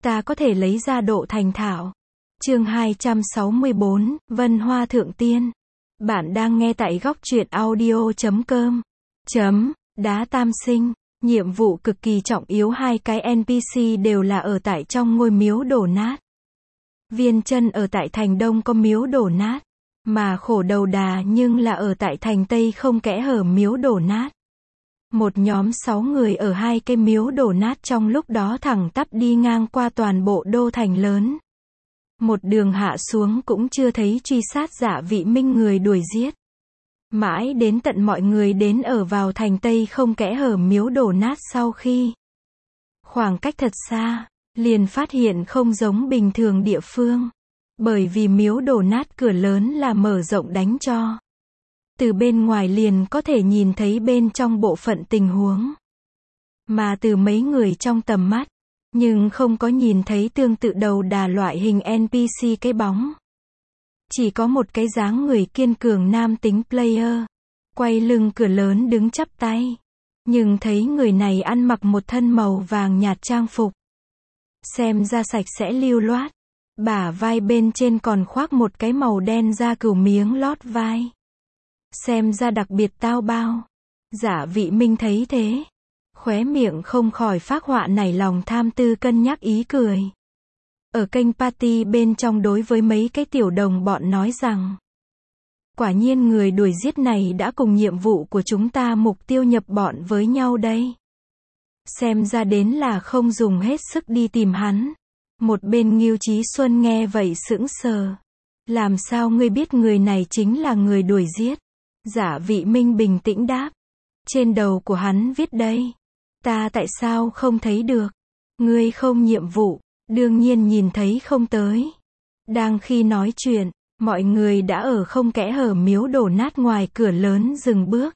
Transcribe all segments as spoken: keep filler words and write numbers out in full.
ta có thể lấy ra độ thành thạo. Chương hai trăm sáu mươi bốn, Vân Hoa Thượng Tiên. Bạn đang nghe tại góc truyện audio chấm com. Chấm, đá tam sinh. Nhiệm vụ cực kỳ trọng yếu, hai cái en pê xê đều là ở tại trong ngôi miếu đổ nát. Viên Chân ở tại thành Đông có miếu đổ nát, mà Khổ Đầu Đà nhưng là ở tại thành Tây không kẽ hở miếu đổ nát. Một nhóm sáu người ở hai cái miếu đổ nát trong lúc đó thẳng tắp đi ngang qua toàn bộ đô thành lớn. Một đường hạ xuống cũng chưa thấy truy sát Dạ Vị Minh người đuổi giết. Mãi đến tận mọi người đến ở vào thành Tây không kẽ hở miếu đổ nát sau khi khoảng cách thật xa, liền phát hiện không giống bình thường địa phương. Bởi vì miếu đổ nát cửa lớn là mở rộng đánh cho. Từ bên ngoài liền có thể nhìn thấy bên trong bộ phận tình huống. Mà từ mấy người trong tầm mắt, nhưng không có nhìn thấy tương tự đầu đà loại hình en pê xê cái bóng. Chỉ có một cái dáng người kiên cường nam tính player, quay lưng cửa lớn đứng chắp tay. Nhưng thấy người này ăn mặc một thân màu vàng nhạt trang phục. Xem ra sạch sẽ lưu loát. Bả vai bên trên còn khoác một cái màu đen da cừu miếng lót vai. Xem ra đặc biệt tao bao. Dạ Vị Minh thấy thế, khóe miệng không khỏi phác họa nảy lòng tham tư cân nhắc ý cười. Ở kênh party bên trong đối với mấy cái tiểu đồng bọn nói rằng, quả nhiên người đuổi giết này đã cùng nhiệm vụ của chúng ta mục tiêu nhập bọn với nhau đây. Xem ra đến là không dùng hết sức đi tìm hắn. Một bên Ngưu Chí Xuân nghe vậy sững sờ. Làm sao ngươi biết người này chính là người đuổi giết? Dạ Vị Minh bình tĩnh đáp. Trên đầu của hắn viết đây. Ta tại sao không thấy được? Ngươi không nhiệm vụ, đương nhiên nhìn thấy không tới. Đang khi nói chuyện, mọi người đã ở không kẽ hở miếu đổ nát ngoài cửa lớn dừng bước.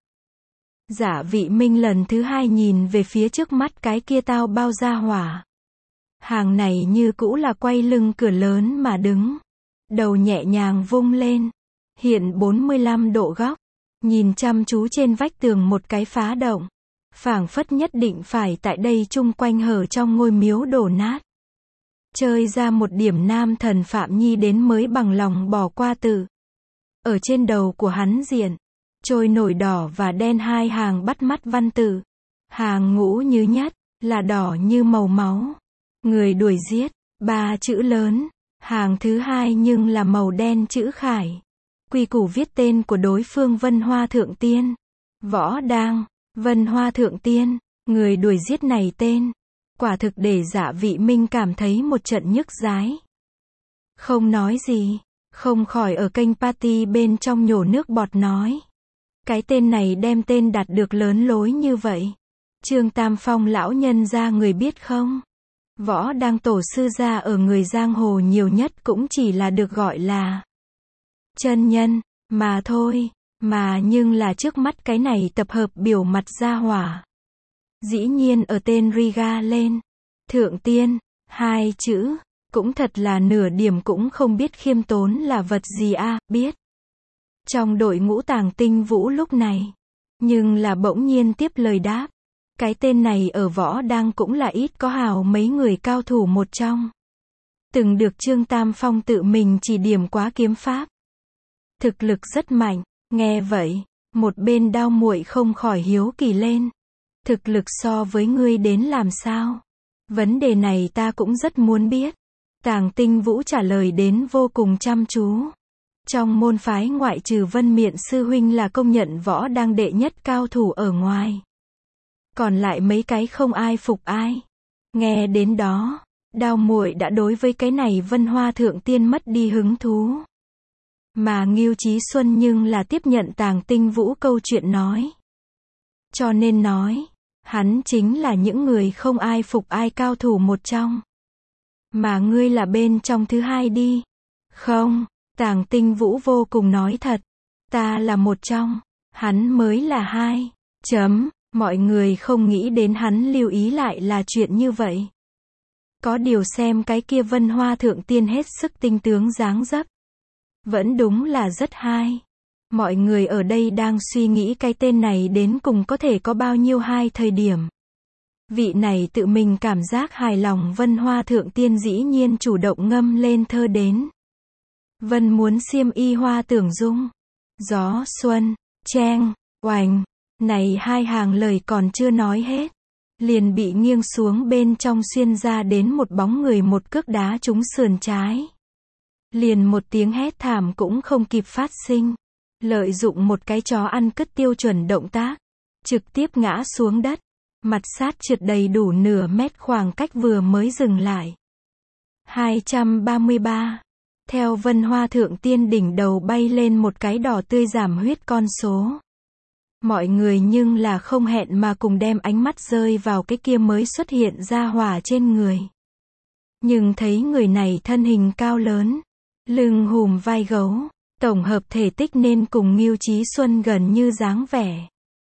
Dạ Vị Minh lần thứ hai nhìn về phía trước mắt cái kia tao bao ra hỏa. Hàng này như cũ là quay lưng cửa lớn mà đứng. Đầu nhẹ nhàng vung lên. Hiện bốn mươi lăm độ góc. Nhìn chăm chú trên vách tường một cái phá động. Phảng phất nhất định phải tại đây chung quanh hở trong ngôi miếu đổ nát. Chơi ra một điểm nam thần Phạm Nhi đến mới bằng lòng bỏ qua tự. Ở trên đầu của hắn diện, trôi nổi đỏ và đen hai hàng bắt mắt văn tự. Hàng ngũ như nhất, là đỏ như màu máu. Người đuổi giết, ba chữ lớn. Hàng thứ hai nhưng là màu đen chữ khải. Quy củ viết tên của đối phương Vân Hoa Thượng Tiên. Võ Đang, Vân Hoa Thượng Tiên, người đuổi giết này tên. Quả thực để Dạ Vị Minh cảm thấy một trận nhức dái. Không nói gì, không khỏi ở kênh party bên trong nhổ nước bọt nói. Cái tên này đem tên đặt được lớn lối như vậy. Trương Tam Phong lão nhân gia người biết không? Võ Đang tổ sư gia ở người giang hồ nhiều nhất cũng chỉ là được gọi là chân nhân, mà thôi, mà nhưng là trước mắt cái này tập hợp biểu mặt gia hỏa. Dĩ nhiên ở tên Riga lên, Thượng Tiên, hai chữ, cũng thật là nửa điểm cũng không biết khiêm tốn là vật gì a, à, biết. Trong đội ngũ Tàng Tinh Vũ lúc này, nhưng là bỗng nhiên tiếp lời đáp. Cái tên này ở Võ Đang cũng là ít có hào mấy người cao thủ một trong. Từng được Trương Tam Phong tự mình chỉ điểm quá kiếm pháp. Thực lực rất mạnh, nghe vậy, một bên Đao Muội không khỏi hiếu kỳ lên. Thực lực so với ngươi đến làm sao? Vấn đề này ta cũng rất muốn biết. Tàng Tinh Vũ trả lời đến vô cùng chăm chú. Trong môn phái ngoại trừ Vân Miện sư huynh là công nhận Võ Đang đệ nhất cao thủ ở ngoài. Còn lại mấy cái không ai phục ai. Nghe đến đó, Đao Muội đã đối với cái này Vân Hoa Thượng Tiên mất đi hứng thú. Mà Ngưu Chí Xuân nhưng là tiếp nhận Tàng Tinh Vũ câu chuyện nói. Cho nên nói, hắn chính là những người không ai phục ai cao thủ một trong. Mà ngươi là bên trong thứ hai đi. Không, Tàng Tinh Vũ vô cùng nói thật. Ta là một trong, hắn mới là hai. Chấm. Mọi người không nghĩ đến hắn lưu ý lại là chuyện như vậy. Có điều xem cái kia Vân Hoa Thượng Tiên hết sức tinh tướng dáng dấp. Vẫn đúng là rất hay. Mọi người ở đây đang suy nghĩ cái tên này đến cùng có thể có bao nhiêu hai thời điểm. Vị này tự mình cảm giác hài lòng Vân Hoa Thượng Tiên dĩ nhiên chủ động ngâm lên thơ đến. Vân muốn xiêm y hoa tưởng dung. Gió xuân, cheng, oành. Này hai hàng lời còn chưa nói hết. Liền bị nghiêng xuống bên trong xuyên ra đến một bóng người một cước đá trúng sườn trái. Liền một tiếng hét thảm cũng không kịp phát sinh. Lợi dụng một cái chó ăn cứt tiêu chuẩn động tác. Trực tiếp ngã xuống đất. Mặt sát trượt đầy đủ nửa mét khoảng cách vừa mới dừng lại. hai trăm ba mươi ba. Theo Vân Hoa Thượng Tiên đỉnh đầu bay lên một cái đỏ tươi giảm huyết con số. Mọi người nhưng là không hẹn mà cùng đem ánh mắt rơi vào cái kia mới xuất hiện ra hỏa trên người. Nhưng thấy người này thân hình cao lớn, lưng hùm vai gấu, tổng hợp thể tích nên cùng Ngưu Chí Xuân gần như dáng vẻ.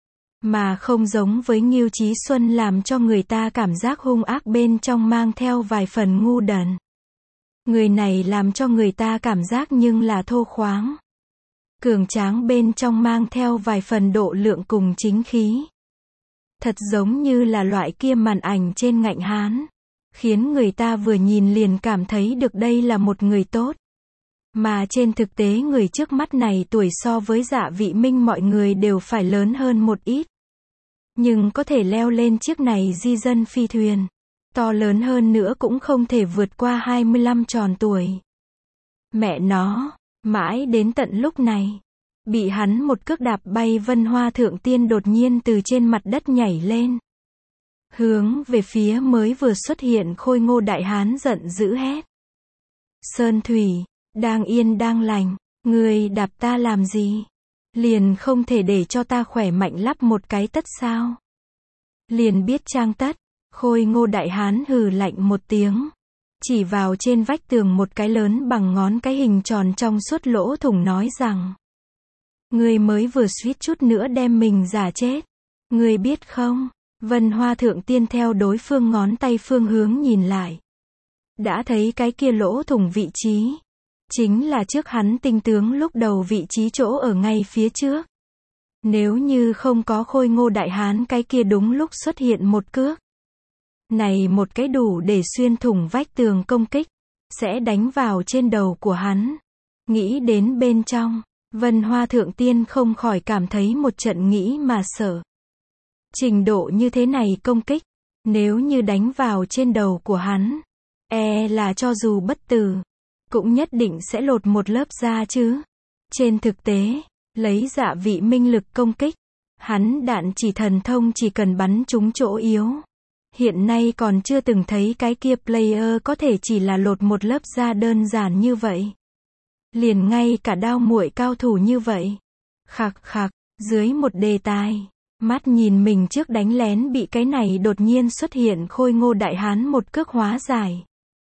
Mà không giống với Ngưu Chí Xuân làm cho người ta cảm giác hung ác bên trong mang theo vài phần ngu đần. Người này làm cho người ta cảm giác nhưng là thô khoáng. Cường tráng bên trong mang theo vài phần độ lượng cùng chính khí. Thật giống như là loại kia màn ảnh trên ngạnh hán. Khiến người ta vừa nhìn liền cảm thấy được đây là một người tốt. Mà trên thực tế người trước mắt này tuổi so với Dạ Vị Minh mọi người đều phải lớn hơn một ít. Nhưng có thể leo lên chiếc này di dân phi thuyền. To lớn hơn nữa cũng không thể vượt qua hai mươi lăm tròn tuổi. Mẹ nó, mãi đến tận lúc này. Bị hắn một cước đạp bay Vân Hoa Thượng Tiên đột nhiên từ trên mặt đất nhảy lên. Hướng về phía mới vừa xuất hiện Khôi Ngô Đại Hán giận dữ hét. Sơn Thủy, đang yên đang lành, ngươi đạp ta làm gì? Liền không thể để cho ta khỏe mạnh lắp một cái tất sao? Liền biết trang tất, Khôi Ngô Đại Hán hừ lạnh một tiếng. Chỉ vào trên vách tường một cái lớn bằng ngón cái hình tròn trong suốt lỗ thủng nói rằng. Ngươi mới vừa suýt chút nữa đem mình giả chết. Ngươi biết không? Vân Hoa Thượng Tiên theo đối phương ngón tay phương hướng nhìn lại. Đã thấy cái kia lỗ thủng vị trí. Chính là trước hắn tinh tướng lúc đầu vị trí chỗ ở ngay phía trước. Nếu như không có Khôi Ngô Đại Hán cái kia đúng lúc xuất hiện một cước. Này một cái đủ để xuyên thủng vách tường công kích. Sẽ đánh vào trên đầu của hắn. Nghĩ đến bên trong. Vân Hoa Thượng Tiên không khỏi cảm thấy một trận nghĩ mà sợ. Trình độ như thế này công kích. Nếu như đánh vào trên đầu của hắn. E là cho dù bất tử. Cũng nhất định sẽ lột một lớp da chứ. Trên thực tế. Lấy Dạ Vị Minh lực công kích. Hắn đạn chỉ thần thông chỉ cần bắn trúng chỗ yếu. Hiện nay còn chưa từng thấy cái kia player có thể chỉ là lột một lớp da đơn giản như vậy. Liền ngay cả đao muội cao thủ như vậy. Khạc khạc, dưới một đề tài. Mắt nhìn mình trước đánh lén bị cái này đột nhiên xuất hiện Khôi Ngô Đại Hán một cước hóa giải.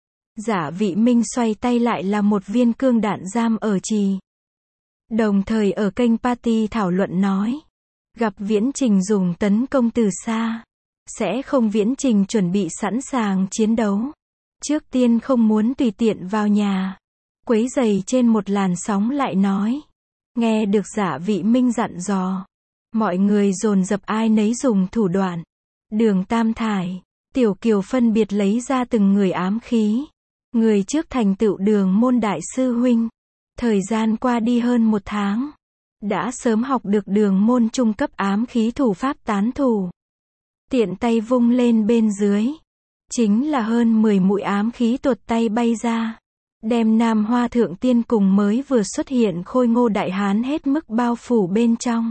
Dạ Vị Minh xoay tay lại là một viên cương đạn giam ở trì. Đồng thời ở kênh Party thảo luận nói. Gặp viễn trình dùng tấn công từ xa. Sẽ không viễn trình chuẩn bị sẵn sàng chiến đấu. Trước tiên không muốn tùy tiện vào nhà. Quấy giày trên một làn sóng lại nói. Nghe được Dạ Vị Minh dặn dò. Mọi người dồn dập ai nấy dùng thủ đoạn. Đường Tam Thải, Tiểu Kiều phân biệt lấy ra từng người ám khí. Người trước thành tựu Đường Môn Đại Sư Huynh. Thời gian qua đi hơn một tháng. Đã sớm học được Đường Môn trung cấp ám khí thủ pháp tán thủ. Tiện tay vung lên bên dưới. Chính là hơn mười mũi ám khí tuột tay bay ra. Đem Nam Hoa Thượng Tiên cùng mới vừa xuất hiện Khôi Ngô Đại Hán hết mức bao phủ bên trong.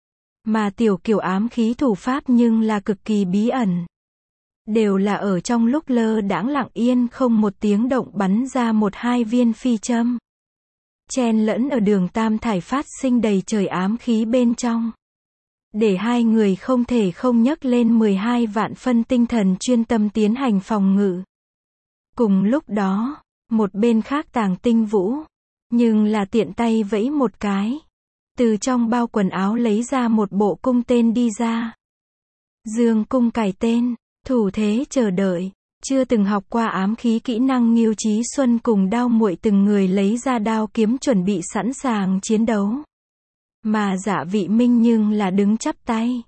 Mà Tiểu Kiều ám khí thủ pháp nhưng là cực kỳ bí ẩn. Đều là ở trong lúc lơ đãng lặng yên không một tiếng động bắn ra một hai viên phi châm. Chen lẫn ở Đường Tam Thải phát sinh đầy trời ám khí bên trong. Để hai người không thể không nhấc lên mười hai vạn phân tinh thần chuyên tâm tiến hành phòng ngự. Cùng lúc đó, một bên khác Tàng Tinh Vũ, nhưng là tiện tay vẫy một cái. Từ trong bao quần áo lấy ra một bộ cung tên đi ra. Dương cung cài tên, thủ thế chờ đợi. Chưa từng học qua ám khí kỹ năng Ngưu Chí Xuân cùng đao muội từng người lấy ra đao kiếm chuẩn bị sẵn sàng chiến đấu. Mà Dạ Vị Minh nhưng là đứng chắp tay.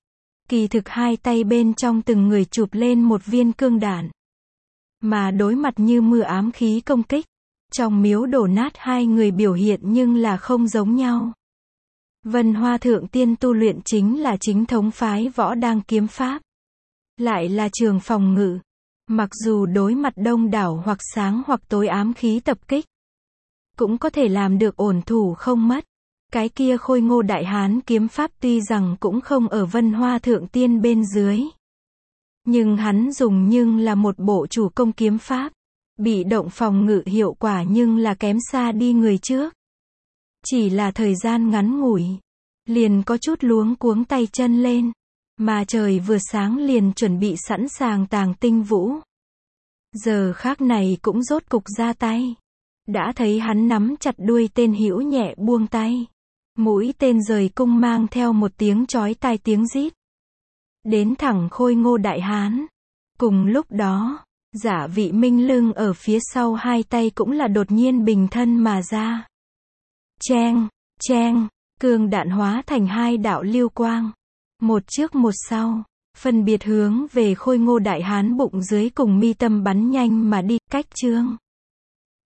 Kỳ thực hai tay bên trong từng người chụp lên một viên cương đạn. Mà đối mặt như mưa ám khí công kích. Trong miếu đổ nát hai người biểu hiện nhưng là không giống nhau. Vân Hoa Thượng Tiên tu luyện chính là chính thống phái võ đang kiếm pháp. Lại là trường phòng ngự. Mặc dù đối mặt đông đảo hoặc sáng hoặc tối ám khí tập kích. Cũng có thể làm được ổn thủ không mất. Cái kia Khôi Ngô Đại Hán kiếm pháp tuy rằng cũng không ở Vân Hoa Thượng Tiên bên dưới. Nhưng hắn dùng nhưng là một bộ chủ công kiếm pháp. Bị động phòng ngự hiệu quả nhưng là kém xa đi người trước. Chỉ là thời gian ngắn ngủi. Liền có chút luống cuống tay chân lên. Mà trời vừa sáng liền chuẩn bị sẵn sàng tàng tinh vũ. Giờ khác này cũng rốt cục ra tay. Đã thấy hắn nắm chặt đuôi tên hữu nhẹ buông tay. Mũi tên rời cung mang theo một tiếng chói tai tiếng rít. Đến thẳng Khôi Ngô Đại Hán. Cùng lúc đó, Giả Vị Minh lưng ở phía sau hai tay cũng là đột nhiên bình thân mà ra. Cheng, cheng, cương đạn hóa thành hai đạo lưu quang. Một trước một sau, phân biệt hướng về Khôi Ngô Đại Hán bụng dưới cùng mi tâm bắn nhanh mà đi, cách chương.